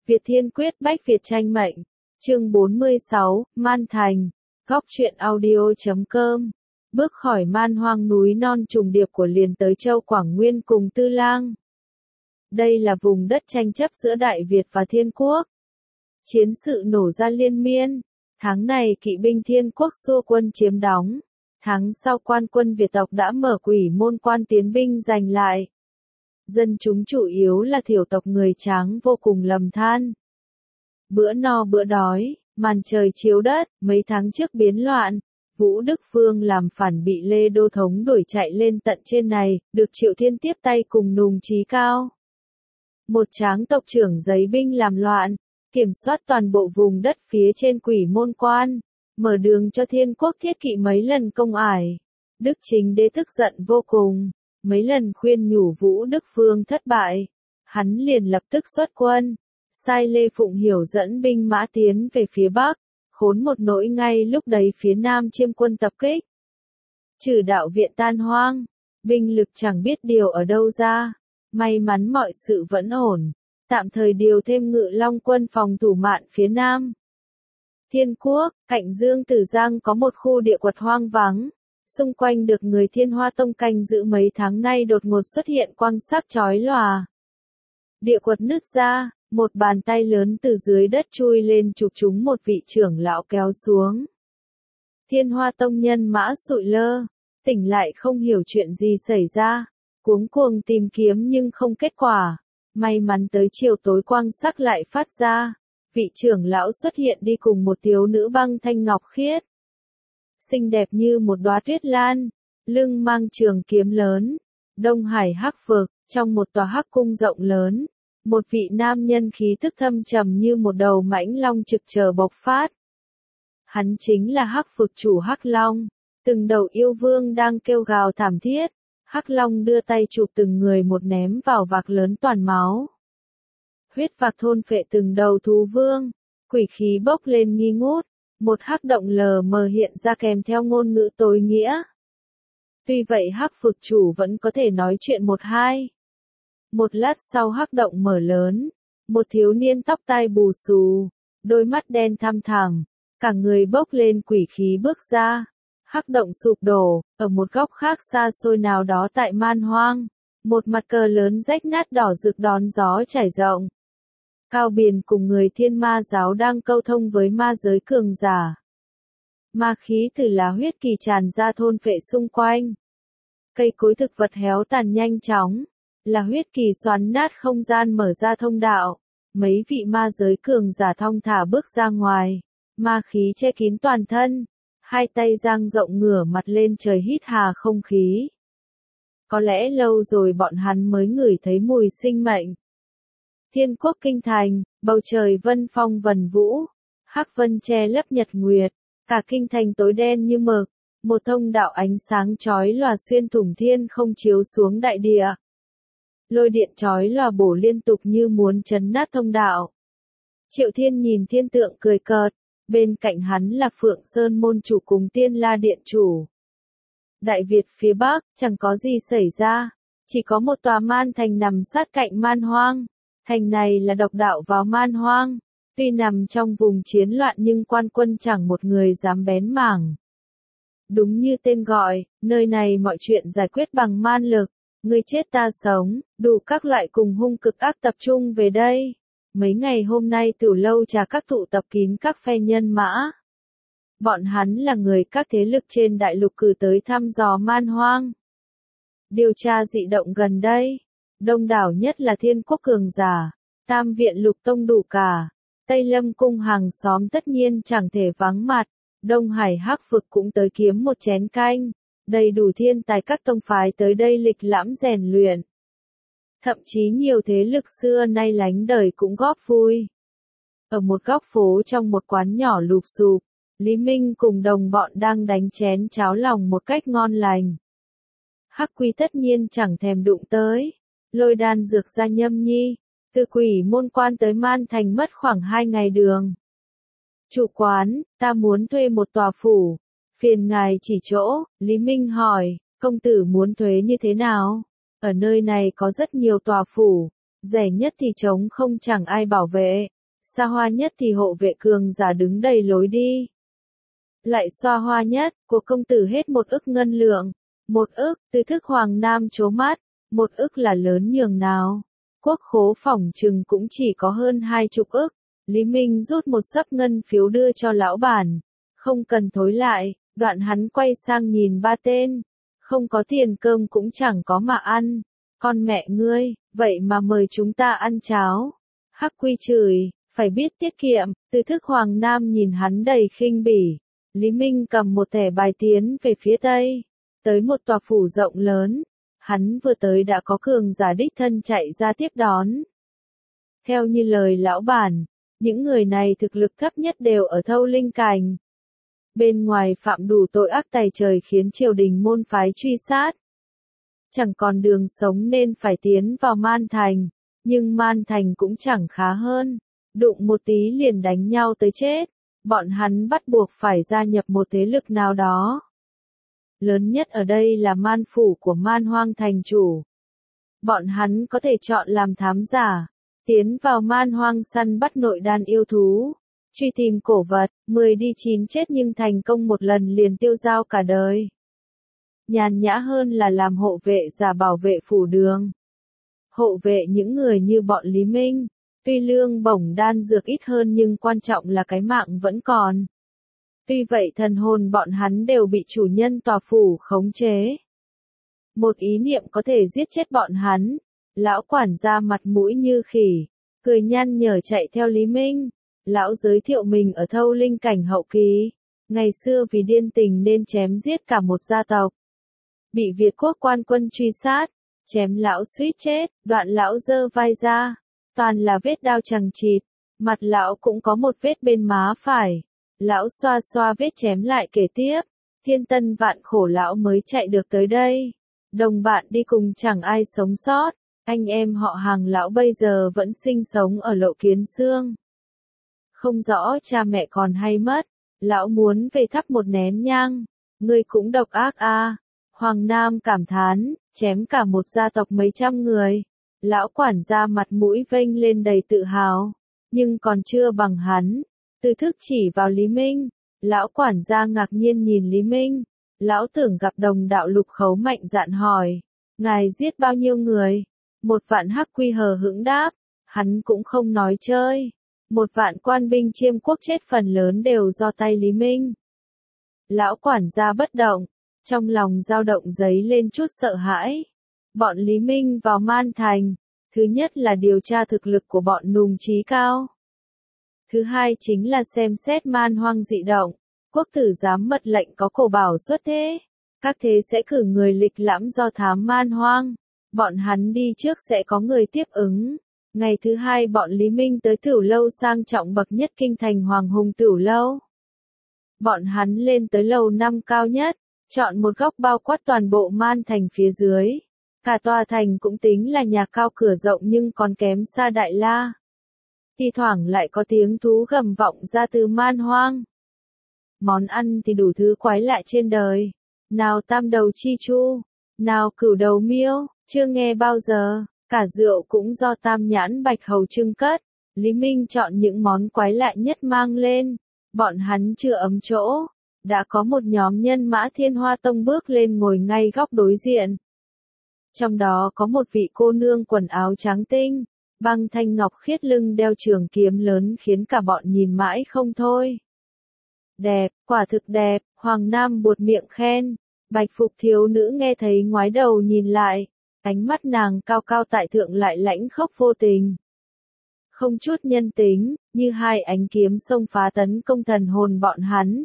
Việt Thiên Quyết Bách Việt Tranh Mệnh. Chương 46, Man Thành. Góc truyện audio.com. Bước khỏi man hoang núi non trùng điệp của liền tới châu Quảng Nguyên cùng Tư Lang. Đây là vùng đất tranh chấp giữa Đại Việt và Thiên Quốc. Chiến sự nổ ra liên miên. Tháng này kỵ binh Thiên Quốc xua quân chiếm đóng. Tháng sau quan quân Việt tộc đã mở Quỷ Môn Quan tiến binh giành lại. Dân chúng chủ yếu là thiểu tộc người Tráng vô cùng lầm than. Bữa no bữa đói, màn trời chiếu đất, mấy tháng trước biến loạn, Vũ Đức Vương làm phản bị Lê Đô Thống đuổi chạy lên tận trên này, được Triệu Thiên tiếp tay cùng nùng chí cao. Một Tráng tộc trưởng giấy binh làm loạn, kiểm soát toàn bộ vùng đất phía trên Quỷ Môn Quan, mở đường cho Thiên Quốc thiết kỵ mấy lần công ải. Đức Chính Đế tức giận vô cùng, mấy lần khuyên nhủ Vũ Đức Vương thất bại, hắn liền lập tức xuất quân, sai Lê Phụng Hiểu dẫn binh mã tiến về phía Bắc, khốn một nỗi ngay lúc đấy phía Nam chiêm quân tập kích. Trừ đạo viện tan hoang, binh lực chẳng biết điều ở đâu ra, may mắn mọi sự vẫn ổn, tạm thời điều thêm Ngự Long quân phòng thủ mạn phía Nam. Thiên Quốc, cạnh Dương Tử Giang có một khu địa quật hoang vắng, xung quanh được người Thiên Hoa Tông canh giữ mấy tháng nay đột ngột xuất hiện quang sắc chói lòa. Địa quật nứt ra, một bàn tay lớn từ dưới đất chui lên chụp chúng một vị trưởng lão kéo xuống. Thiên Hoa Tông nhân mã sụi lơ, tỉnh lại không hiểu chuyện gì xảy ra, cuống cuồng tìm kiếm nhưng không kết quả. May mắn tới chiều tối quang sắc lại phát ra, vị trưởng lão xuất hiện đi cùng một thiếu nữ băng thanh ngọc khiết. Xinh đẹp như một đóa tuyết lan, lưng mang trường kiếm lớn, Đông Hải Hắc Vực, trong một tòa hắc cung rộng lớn, một vị nam nhân khí tức thâm trầm như một đầu mãnh long trực chờ bộc phát. Hắn chính là Hắc Vực chủ Hắc Long, từng đầu yêu vương đang kêu gào thảm thiết, Hắc Long đưa tay chụp từng người một ném vào vạc lớn toàn máu. Huyết vạc thôn phệ từng đầu thú vương, quỷ khí bốc lên nghi ngút. Một hắc động lờ mờ hiện ra kèm theo ngôn ngữ tối nghĩa. Tuy vậy Hắc Vực chủ vẫn có thể nói chuyện một hai. Một lát sau hắc động mở lớn, một thiếu niên tóc tai bù xù, đôi mắt đen thăm thẳm, cả người bốc lên quỷ khí bước ra. Hắc động sụp đổ, ở một góc khác xa xôi nào đó tại man hoang, một mặt cờ lớn rách nát đỏ rực đón gió trải rộng. Cao Biền cùng người Thiên Ma giáo đang câu thông với ma giới cường giả. Ma khí từ lá huyết kỳ tràn ra thôn phệ xung quanh. Cây cối thực vật héo tàn nhanh chóng, là huyết kỳ xoắn nát không gian mở ra thông đạo. Mấy vị ma giới cường giả thong thả bước ra ngoài, ma khí che kín toàn thân, hai tay dang rộng ngửa mặt lên trời hít hà không khí. Có lẽ lâu rồi bọn hắn mới ngửi thấy mùi sinh mệnh. Thiên Quốc kinh thành, bầu trời vân phong vần vũ, hắc vân che lấp nhật nguyệt, cả kinh thành tối đen như mực, một thông đạo ánh sáng chói lòa xuyên thủng thiên không chiếu xuống đại địa. Lôi điện chói lòa bổ liên tục như muốn chấn nát thông đạo. Triệu Thiên nhìn thiên tượng cười cợt, bên cạnh hắn là Phượng Sơn môn chủ cùng Tiên La điện chủ. Đại Việt phía Bắc, chẳng có gì xảy ra, chỉ có một tòa man thành nằm sát cạnh man hoang. Thành này là độc đạo vào man hoang, tuy nằm trong vùng chiến loạn nhưng quan quân chẳng một người dám bén mảng. Đúng như tên gọi, nơi này mọi chuyện giải quyết bằng man lực, người chết ta sống, đủ các loại cùng hung cực ác tập trung về đây. Mấy ngày hôm nay Tiểu Lâu Trà các tụ tập kín các phe nhân mã. Bọn hắn là người các thế lực trên đại lục cử tới thăm dò man hoang. Điều tra dị động gần đây. Đông đảo nhất là Thiên Quốc cường giả, Tam viện Lục Tông đủ cả, Tây Lâm cung hàng xóm tất nhiên chẳng thể vắng mặt, Đông Hải Hắc Vực cũng tới kiếm một chén canh, đầy đủ thiên tài các tông phái tới đây lịch lãm rèn luyện. Thậm chí nhiều thế lực xưa nay lánh đời cũng góp vui. Ở một góc phố trong một quán nhỏ lụp xụp, Lý Minh cùng đồng bọn đang đánh chén cháo lòng một cách ngon lành. Hắc Quy tất nhiên chẳng thèm đụng tới. Lôi đan dược ra Nhâm Nhi, từ Quỷ Môn Quan tới Man Thành mất khoảng 2 ngày đường. Chủ quán, ta muốn thuê một tòa phủ, phiền ngài chỉ chỗ. Lý Minh hỏi, công tử muốn thuê như thế nào? Ở nơi này có rất nhiều tòa phủ, rẻ nhất thì trống không chẳng ai bảo vệ, xa hoa nhất thì hộ vệ cường giả đứng đầy lối đi. Lại xa hoa nhất, của công tử hết 1 ức ngân lượng. 1 ức, Từ Thức Hoàng Nam trố mắt, 1 ức là lớn nhường nào. Quốc khố phỏng chừng cũng chỉ có hơn 20 ức. Lý Minh rút một xấp ngân phiếu đưa cho lão bản. Không cần thối lại, đoạn hắn quay sang nhìn 3 tên. Không có tiền cơm cũng chẳng có mà ăn. Con mẹ ngươi, vậy mà mời chúng ta ăn cháo. Hắc Quy chửi, phải biết tiết kiệm. Từ Thức Hoàng Nam nhìn hắn đầy khinh bỉ. Lý Minh cầm một thẻ bài tiến về phía tây. Tới một tòa phủ rộng lớn. Hắn vừa tới đã có cường giả đích thân chạy ra tiếp đón. Theo như lời lão bản, những người này thực lực thấp nhất đều ở Thâu Linh Cảnh. Bên ngoài phạm đủ tội ác tày trời khiến triều đình môn phái truy sát. Chẳng còn đường sống nên phải tiến vào Man Thành, nhưng Man Thành cũng chẳng khá hơn. Đụng một tí liền đánh nhau tới chết. Bọn hắn bắt buộc phải gia nhập một thế lực nào đó. Lớn nhất ở đây là Man Phủ của Man Hoang thành chủ. Bọn hắn có thể chọn làm thám giả, tiến vào Man Hoang săn bắt nội đan yêu thú, truy tìm cổ vật, 10 đi 9 chết nhưng thành công một lần liền tiêu dao cả đời. Nhàn nhã hơn là làm hộ vệ giả bảo vệ phủ đường. Hộ vệ những người như bọn Lý Minh, tuy lương bổng đan dược ít hơn nhưng quan trọng là cái mạng vẫn còn. Tuy vậy thần hồn bọn hắn đều bị chủ nhân tòa phủ khống chế. Một ý niệm có thể giết chết bọn hắn. Lão quản gia mặt mũi như khỉ, cười nhăn nhở chạy theo Lý Minh. Lão giới thiệu mình ở Thâu Linh Cảnh hậu kỳ. Ngày xưa vì điên tình nên chém giết cả một gia tộc. Bị Việt quốc quan quân truy sát, chém lão suýt chết, đoạn lão giơ vai ra. Toàn là vết đao chằng chịt, mặt lão cũng có một vết bên má phải. Lão xoa xoa vết chém lại kể tiếp, thiên tân vạn khổ lão mới chạy được tới đây. Đồng bạn đi cùng chẳng ai sống sót, anh em họ hàng lão bây giờ vẫn sinh sống ở Lộ Kiến Xương. Không rõ cha mẹ còn hay mất, lão muốn về thắp một nén nhang, ngươi cũng độc ác a. Hoàng Nam cảm thán, chém cả một gia tộc mấy trăm người. Lão quản gia mặt mũi vênh lên đầy tự hào, nhưng còn chưa bằng hắn. Từ Thức chỉ vào Lý Minh, lão quản gia ngạc nhiên nhìn Lý Minh, lão tưởng gặp đồng đạo Lục Khấu mạnh dạn hỏi, ngài giết bao nhiêu người? 1 vạn. Hắc Quy hờ hững đáp, hắn cũng không nói chơi. 1 vạn quan binh Chiêm quốc chết phần lớn đều do tay Lý Minh. Lão quản gia bất động, trong lòng dao động dấy lên chút sợ hãi. Bọn Lý Minh vào Man Thành, thứ nhất là điều tra thực lực của bọn nùng trí cao. Thứ hai chính là xem xét Man Hoang dị động. Quốc tử giám mật lệnh có cổ bảo xuất thế. Các thế sẽ cử người lịch lãm do thám Man Hoang. Bọn hắn đi trước sẽ có người tiếp ứng. Ngày thứ hai bọn Lý Minh tới Tửu Lâu sang trọng bậc nhất kinh thành Hoàng Hùng Tửu Lâu. Bọn hắn lên tới lầu 5 cao nhất, chọn một góc bao quát toàn bộ Man Thành phía dưới. Cả tòa thành cũng tính là nhà cao cửa rộng nhưng còn kém xa Đại La. Thi thoảng lại có tiếng thú gầm vọng ra từ Man Hoang. Món ăn thì đủ thứ quái lạ trên đời. Nào tam đầu chi chu, nào cửu đầu miêu, chưa nghe bao giờ. Cả rượu cũng do Tam Nhãn Bạch Hầu trưng cất. Lý Minh chọn những món quái lạ nhất mang lên. Bọn hắn chưa ấm chỗ. Đã có một nhóm nhân mã Thiên Hoa Tông bước lên ngồi ngay góc đối diện. Trong đó có một vị cô nương quần áo trắng tinh, băng thanh ngọc khiết lưng đeo trường kiếm lớn khiến cả bọn nhìn mãi không thôi. Đẹp, quả thực đẹp, Hoàng Nam buột miệng khen. Bạch phục thiếu nữ nghe thấy ngoái đầu nhìn lại, ánh mắt nàng cao cao tại thượng lại lãnh khốc vô tình. Không chút nhân tính, như hai ánh kiếm xông phá tấn công thần hồn bọn hắn.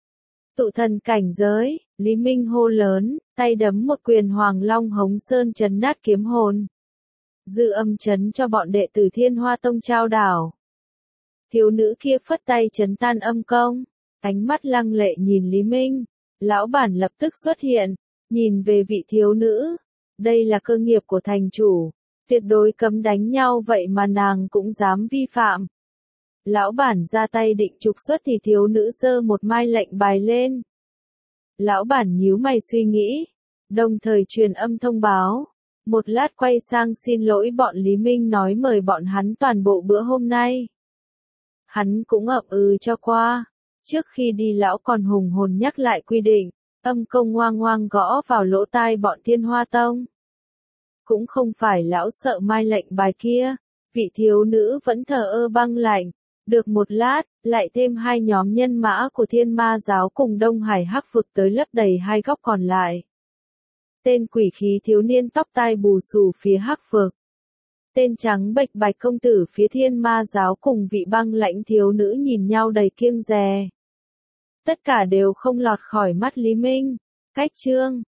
Tụ thần cảnh giới, Lý Minh hô lớn, tay đấm một quyền Hoàng Long Hống Sơn chấn nát kiếm hồn. Dư âm chấn cho bọn đệ tử Thiên Hoa Tông trao đảo. Thiếu nữ kia phất tay chấn tan âm công, ánh mắt lăng lệ nhìn Lý Minh. Lão bản lập tức xuất hiện, nhìn về vị thiếu nữ. Đây là cơ nghiệp của thành chủ, tuyệt đối cấm đánh nhau vậy mà nàng cũng dám vi phạm. Lão bản ra tay định trục xuất thì thiếu nữ giơ một mai lệnh bài lên. Lão bản nhíu mày suy nghĩ, đồng thời truyền âm thông báo. Một lát quay sang xin lỗi bọn Lý Minh nói mời bọn hắn toàn bộ bữa hôm nay. Hắn cũng ậm cho qua. Trước khi đi lão còn hùng hồn nhắc lại quy định, âm công ngoang ngoang gõ vào lỗ tai bọn Thiên Hoa Tông. Cũng không phải lão sợ mai lệnh bài kia, vị thiếu nữ vẫn thờ ơ băng lạnh. Được một lát, lại thêm hai nhóm nhân mã của Thiên Ma giáo cùng Đông Hải Hắc vực tới lấp đầy hai góc còn lại. Tên quỷ khí thiếu niên tóc tai bù xù phía Hắc vực. Tên trắng bệch bạch công tử phía Thiên Ma giáo cùng vị băng lãnh thiếu nữ nhìn nhau đầy kiêng dè. Tất cả đều không lọt khỏi mắt Lý Minh. Cách chương